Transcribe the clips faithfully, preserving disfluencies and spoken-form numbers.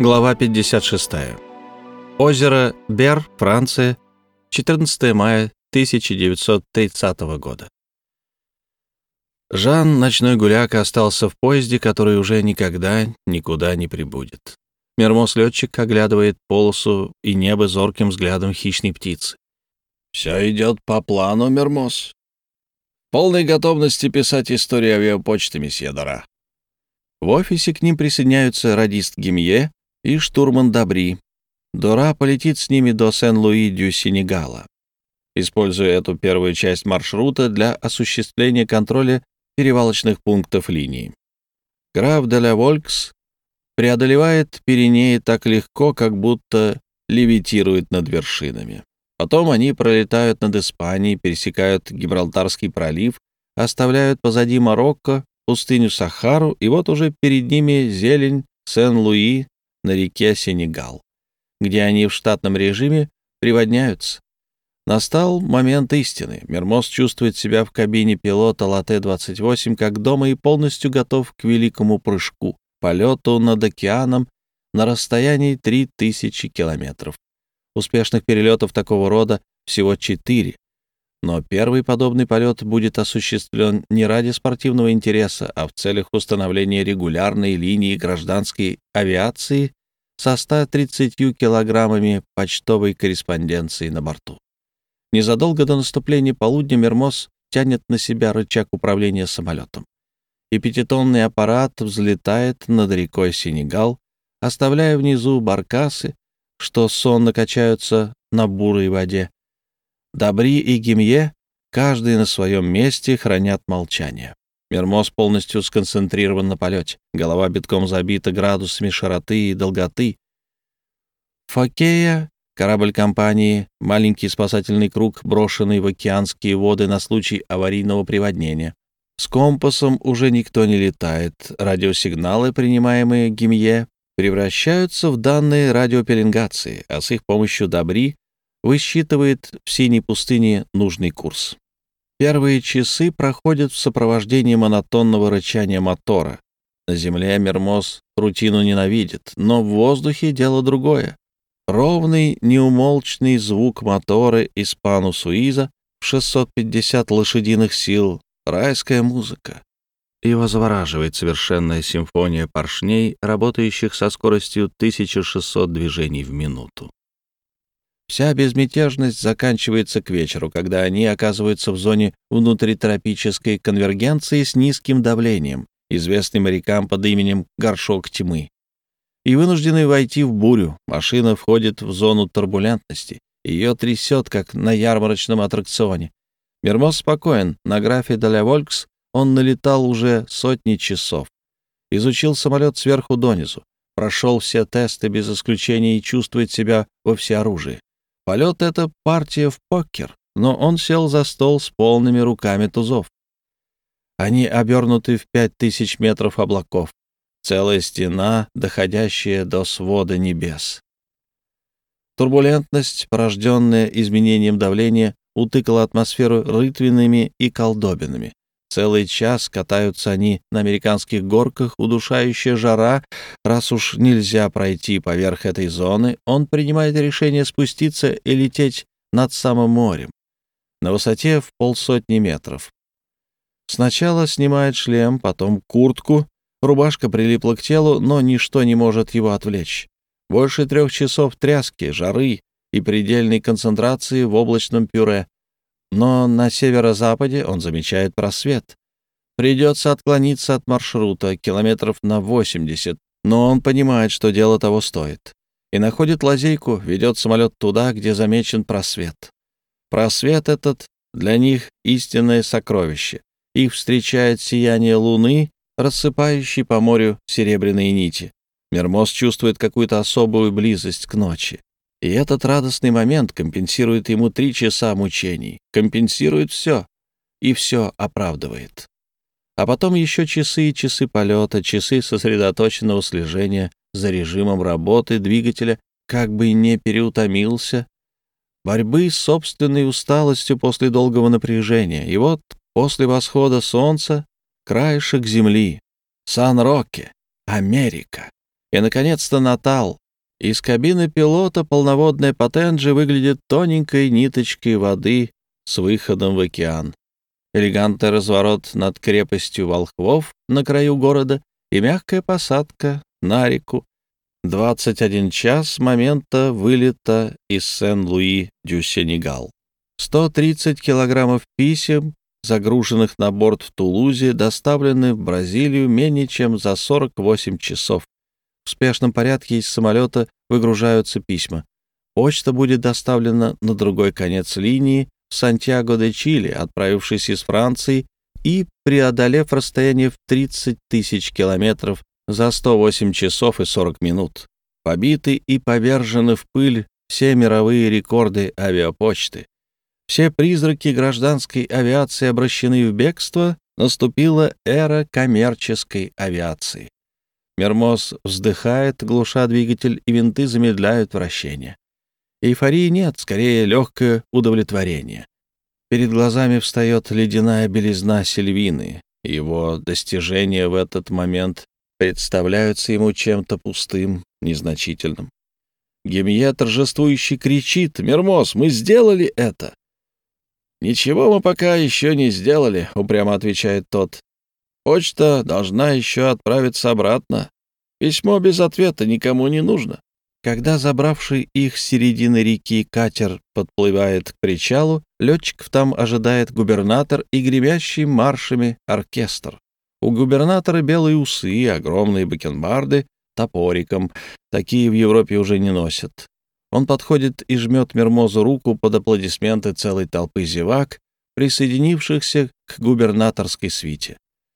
Глава пятьдесят шесть. Озеро Бер, Франция, четырнадцатое мая тысяча девятьсот тридцатого года. Жан, ночной гуляка, остался в поезде, который уже никогда никуда не прибудет. Мермоз-летчик оглядывает полосу и небо зорким взглядом хищной птицы. «Все идет по плану, Мермоз. В полной готовности писать историю авиапочты, месье Дора». В офисе к ним присоединяются радист Гимье и штурман Дабри. Дора полетит с ними до Сен-Луи-дю-Сенегала, используя эту первую часть маршрута для осуществления контроля перевалочных пунктов линии. Граф де ла Волькс преодолевает Пиренеи так легко, как будто левитирует над вершинами. Потом они пролетают над Испанией, пересекают Гибралтарский пролив, оставляют позади Марокко, пустыню Сахару, и вот уже перед ними зелень Сен-Луи на реке Сенегал, где они в штатном режиме приводняются. Настал момент истины. Мермоз чувствует себя в кабине пилота Латте двадцать восемь как дома и полностью готов к великому прыжку, полету над океаном на расстоянии три тысячи километров. Успешных перелетов такого рода всего четыре, но первый подобный полет будет осуществлен не ради спортивного интереса, а в целях установления регулярной линии гражданской авиации со ста тридцатью килограммами почтовой корреспонденции на борту. Незадолго до наступления полудня Мермоз тянет на себя рычаг управления самолетом, и пятитонный аппарат взлетает над рекой Сенегал, оставляя внизу баркасы, что сонно качаются на бурой воде. Дабри и Гимье, каждый на своем месте, хранят молчание. Мермоз полностью сконцентрирован на полете. Голова битком забита градусами широты и долготы. Фокея, корабль компании, маленький спасательный круг, брошенный в океанские воды на случай аварийного приводнения. С компасом уже никто не летает. Радиосигналы, принимаемые Гимье, превращаются в данные радиопеленгации, а с их помощью Дабри высчитывает в синей пустыне нужный курс. Первые часы проходят в сопровождении монотонного рычания мотора. На земле Мермоз рутину ненавидит, но в воздухе дело другое. Ровный, неумолчный звук мотора Испану-Суиза в шестьсот пятьдесят лошадиных сил, райская музыка. Его завораживает совершенная симфония поршней, работающих со скоростью тысяча шестьсот движений в минуту. Вся безмятежность заканчивается к вечеру, когда они оказываются в зоне внутритропической конвергенции с низким давлением, известной морякам под именем «горшок тьмы», и вынуждены войти в бурю. Машина входит в зону турбулентности. Ее трясет, как на ярмарочном аттракционе. Мермоз спокоен. На графе де ла Волькс он налетал уже сотни часов. Изучил самолет сверху донизу. Прошел все тесты без исключения и чувствует себя во всеоружии. Полет — это партия в покер, но он сел за стол с полными руками тузов. Они обернуты в пять тысяч метров облаков. Целая стена, доходящая до свода небес. Турбулентность, порожденная изменением давления, утыкала атмосферу рытвинами и колдобинами. Целый час катаются они на американских горках, удушающая жара. Раз уж нельзя пройти поверх этой зоны, он принимает решение спуститься и лететь над самым морем, на высоте в полсотни метров. Сначала снимает шлем, потом куртку. Рубашка прилипла к телу, но ничто не может его отвлечь. Больше трех часов тряски, жары и предельной концентрации в облачном пюре. Но на северо-западе он замечает просвет. Придется отклониться от маршрута километров на восемьдесят, но он понимает, что дело того стоит. И находит лазейку, ведет самолет туда, где замечен просвет. Просвет этот для них истинное сокровище. Их встречает сияние луны, рассыпающей по морю серебряные нити. Мермоз чувствует какую-то особую близость к ночи. И этот радостный момент компенсирует ему три часа мучений, компенсирует все, и все оправдывает. А потом еще часы и часы полета, часы сосредоточенного слежения за режимом работы двигателя, как бы не переутомился, борьбы с собственной усталостью после долгого напряжения. И вот после восхода солнца краешек земли, Сан-Роке, Америка. И, наконец-то, Натал. Из кабины пилота полноводная Потенджи выглядит тоненькой ниточкой воды с выходом в океан. Элегантный разворот над крепостью волхвов на краю города и мягкая посадка на реку. двадцать один час с момента вылета из Сен-Луи-дю-Сенегал. сто тридцать килограммов писем, загруженных на борт в Тулузе, доставлены в Бразилию менее чем за сорок восемь часов. В спешном порядке из самолета выгружаются письма. Почта будет доставлена на другой конец линии в Сантьяго-де-Чили, отправившись из Франции и преодолев расстояние в тридцать тысяч километров за сто восемь часов и сорок минут. Побиты и повержены в пыль все мировые рекорды авиапочты. Все призраки гражданской авиации обращены в бегство, наступила эра коммерческой авиации. Мермоз вздыхает, глуша двигатель, и винты замедляют вращение. Эйфории нет, скорее легкое удовлетворение. Перед глазами встает ледяная белизна Сильвины. Его достижения в этот момент представляются ему чем-то пустым, незначительным. Гимье торжествующе кричит: «Мермоз, мы сделали это!» «Ничего мы пока еще не сделали», — упрямо отвечает тот. «Почта должна еще отправиться обратно. Письмо без ответа никому не нужно». Когда забравший их с середины реки катер подплывает к причалу, летчиков там ожидает губернатор и гремящий маршами оркестр. У губернатора белые усы, огромные бакенбарды топориком. Такие в Европе уже не носят. Он подходит и жмет Мермозу руку под аплодисменты целой толпы зевак, присоединившихся к губернаторской свите.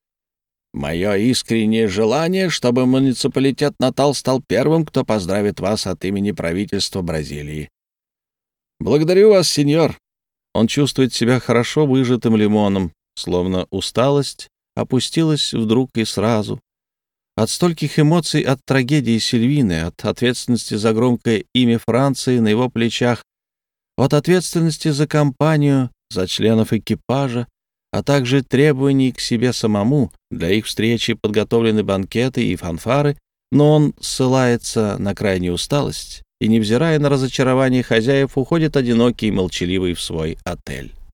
«Мое искреннее желание, чтобы муниципалитет Натал стал первым, кто поздравит вас от имени правительства Бразилии». «Благодарю вас, сеньор». Он чувствует себя хорошо выжатым лимоном, словно усталость опустилась вдруг и сразу. От стольких эмоций, от трагедии Сильвины, от ответственности за громкое имя Франции на его плечах, от ответственности за компанию, за членов экипажа, а также требований к себе самому. Для их встречи подготовлены банкеты и фанфары, но он ссылается на крайнюю усталость и, невзирая на разочарование хозяев, уходит одинокий и молчаливый в свой отель.